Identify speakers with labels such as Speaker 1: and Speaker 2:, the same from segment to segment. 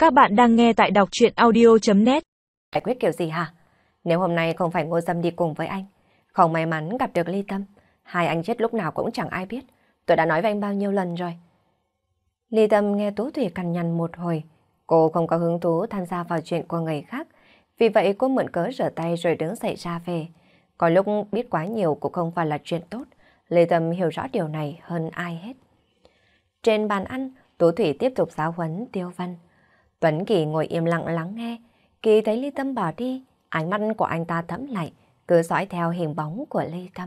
Speaker 1: Các bạn đang nghe tại đọc truyện audio.net.
Speaker 2: Giải quyết kiểu gì hả? Nếu hôm nay không phải Ngô Dâm đi cùng với anh, không may mắn gặp được Ly Tâm, hai anh chết lúc nào cũng chẳng ai biết. Tôi đã nói với anh bao nhiêu lần rồi. Ly Tâm nghe Tú Thủy cằn nhằn một hồi. Cô không có hứng thú tham gia vào chuyện của người khác. Vì vậy cô mượn cớ rửa tay rồi đứng dậy ra về. Có lúc biết quá nhiều cũng không phải là chuyện tốt. Ly Tâm hiểu rõ điều này hơn ai hết. Trên bàn ăn, Tú Thủy tiếp tục giáo huấn Tiêu Văn. Tuấn Kỳ ngồi im lặng lắng nghe. Kỳ thấy Ly Tâm bỏ đi, ánh mắt của anh ta thẫm lại, cứ dõi theo hình bóng của Ly Tâm.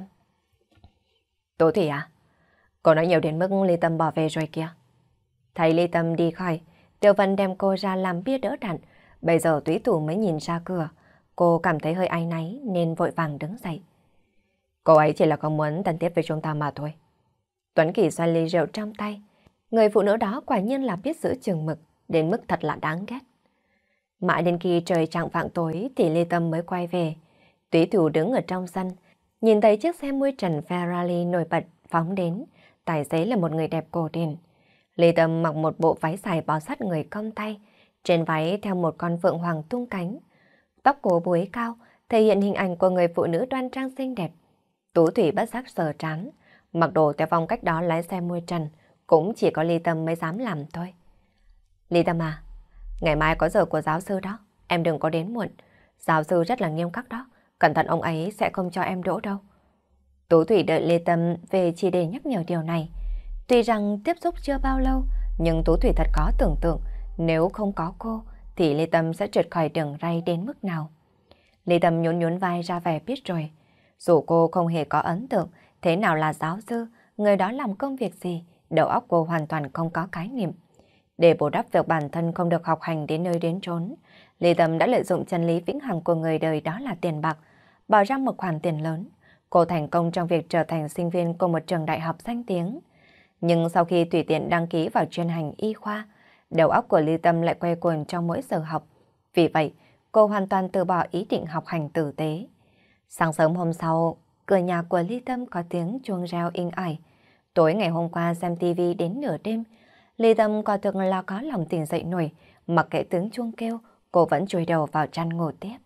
Speaker 2: Tú Thủy à? Cô nói nhiều đến mức Ly Tâm bỏ về rồi kìa. Thấy Ly Tâm đi khỏi, Tiêu Văn đem cô ra làm bia đỡ đạn. Bây giờ Túy Tủ mới nhìn ra cửa. Cô cảm thấy hơi áy náy nên vội vàng đứng dậy. Cô ấy chỉ là không muốn thân thiết với chúng ta mà thôi. Tuấn Kỳ xoay ly rượu trong tay. Người phụ nữ đó quả nhiên là biết giữ chừng mực, đến mức thật là đáng ghét. Mãi đến khi trời chạng vạng tối thì Ly Tâm mới quay về. Túy Thủ đứng ở trong sân, nhìn thấy chiếc xe mui trần Ferrari nổi bật phóng đến. Tài xế là một người đẹp cổ điển. Ly Tâm mặc một bộ váy dài bó sát người cong tay, trên váy theo một con phượng hoàng tung cánh. Tóc cô búi cao, thể hiện hình ảnh của người phụ nữ đoan trang xinh đẹp. Tú Thủy bất giác sờ trán, mặc đồ theo phong cách đó lái xe mui trần, cũng chỉ có Ly Tâm mới dám làm thôi. Ly Tâm à, ngày mai có giờ của giáo sư đó, em đừng có đến muộn. Giáo sư rất là nghiêm khắc đó, cẩn thận ông ấy sẽ không cho em đỗ đâu. Tú Thủy đợi Ly Tâm về chỉ để nhắc nhở điều này. Tuy rằng tiếp xúc chưa bao lâu, nhưng Tú Thủy thật có tưởng tượng, nếu không có cô, thì Ly Tâm sẽ trượt khỏi đường ray đến mức nào. Ly Tâm nhún nhún vai ra vẻ biết rồi. Dù cô không hề có ấn tượng, thế nào là giáo sư, người đó làm công việc gì, đầu óc cô hoàn toàn không có khái niệm. Để bù đắp việc bản thân không được học hành đến nơi đến chốn, Ly Tâm đã lợi dụng chân lý vĩnh hằng của người đời đó là tiền bạc, bỏ ra một khoản tiền lớn. Cô thành công trong việc trở thành sinh viên của một trường đại học danh tiếng. Nhưng sau khi tùy tiện đăng ký vào chuyên ngành y khoa, đầu óc của Ly Tâm lại quay cuồng trong mỗi giờ học. Vì vậy, cô hoàn toàn từ bỏ ý định học hành tử tế. Sáng sớm hôm sau, cửa nhà của Ly Tâm có tiếng chuông reo inh ỏi. Tối ngày hôm qua xem tivi đến nửa đêm, Ly Tâm quả thực là có lòng tỉnh dậy nổi, mặc kệ tiếng chuông kêu, cô vẫn chui đầu vào chăn ngủ tiếp.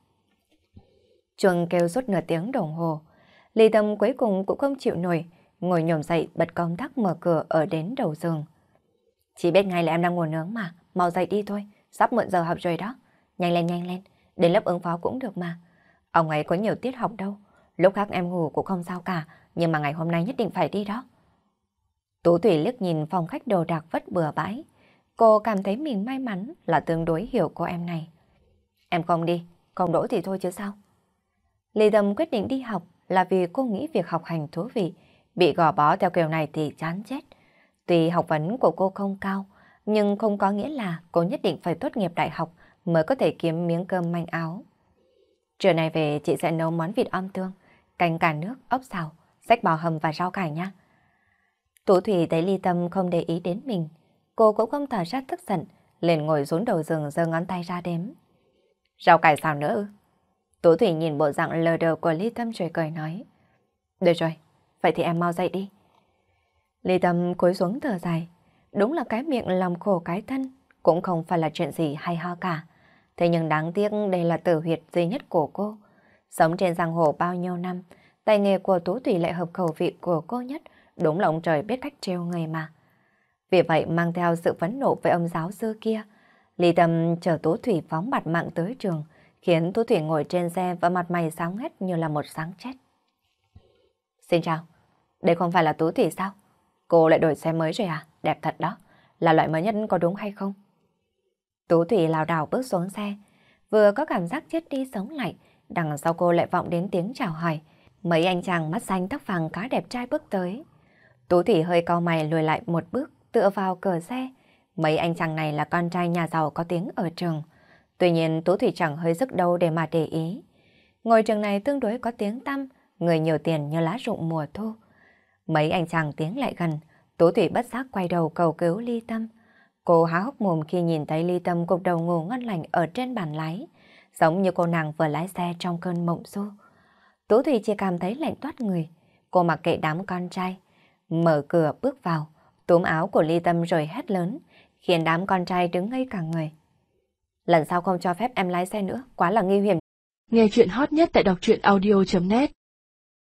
Speaker 2: Chuông kêu suốt nửa tiếng đồng hồ, Ly Tâm cuối cùng cũng không chịu nổi, ngồi nhổm dậy bật công tắc mở cửa ở đến đầu giường. Chỉ biết ngay là em đang ngủ nướng mà, mau dậy đi thôi, sắp muộn giờ học rồi đó. Nhanh lên, đến lớp ứng phó cũng được mà. Ông ấy có nhiều tiết học đâu, lúc khác em ngủ cũng không sao cả, nhưng mà ngày hôm nay nhất định phải đi đó. Tú Thủy liếc nhìn phòng khách đồ đạc vất bừa bãi. Cô cảm thấy mình may mắn là tương đối hiểu cô em này. Em không đi, không đỗ thì thôi chứ sao. Ly Tâm quyết định đi học là vì cô nghĩ việc học hành thú vị. Bị gò bó theo kiểu này thì chán chết. Tuy học vấn của cô không cao, nhưng không có nghĩa là cô nhất định phải tốt nghiệp đại học mới có thể kiếm miếng cơm manh áo. Trưa nay về chị sẽ nấu món vịt om tương, canh cà nước, ốc xào, xách bò hầm và rau cải nha. Tú Thủy thấy Ly Tâm không để ý đến mình, cô cũng không tỏ ra tức giận, liền ngồi xuống đầu giường giơ ngón tay ra đếm. Rau cải xào nữa ư? Tú Thủy nhìn bộ dạng lờ đờ của Ly Tâm rồi cười nói. Được rồi, vậy thì em mau dậy đi. Ly Tâm cúi xuống thở dài, đúng là cái miệng làm khổ cái thân, cũng không phải là chuyện gì hay ho cả. Thế nhưng đáng tiếc đây là tử huyệt duy nhất của cô. Sống trên giang hồ bao nhiêu năm, tay nghề của Tú Thủy lại hợp khẩu vị của cô nhất, đúng là ông trời biết cách trêu người mà. Vì vậy mang theo sự phẫn nộ với ông giáo sư kia, Ly Tâm chở Tú Thủy phóng bạt mạng tới trường, khiến Tú Thủy ngồi trên xe và mặt mày sáng hết như là một sáng chết. Xin chào, đây không phải là Tú Thủy sao? Cô lại đổi xe mới rồi à? Đẹp thật đó, là loại mới nhất có đúng hay không? Tú Thủy lảo đảo bước xuống xe, vừa có cảm giác chết đi sống lại, đằng sau cô lại vọng đến tiếng chào hỏi. Mấy anh chàng mắt xanh tóc vàng khá đẹp trai bước tới. Tú Thủy hơi cau mày lùi lại một bước, tựa vào cửa xe. Mấy anh chàng này là con trai nhà giàu có tiếng ở trường. Tuy nhiên Tú Thủy chẳng hơi sức đâu để mà để ý. Ngôi trường này tương đối có tiếng tăm, người nhiều tiền như lá rụng mùa thu. Mấy anh chàng tiến lại gần, Tú Thủy bất giác quay đầu cầu cứu Ly Tâm. Cô há hốc mồm khi nhìn thấy Ly Tâm gục đầu ngủ ngon lành ở trên bàn lái, giống như cô nàng vừa lái xe trong cơn mộng du. Tú Thủy chỉ cảm thấy lạnh toát người. Cô mặc kệ đám con trai, mở cửa bước vào, túm áo của Ly Tâm rồi hét lớn, khiến đám con trai đứng ngây cả người. Lần sau không cho phép em lái xe nữa, quá là nguy hiểm.
Speaker 1: Nghe chuyện hot nhất tại đọc truyện audio.net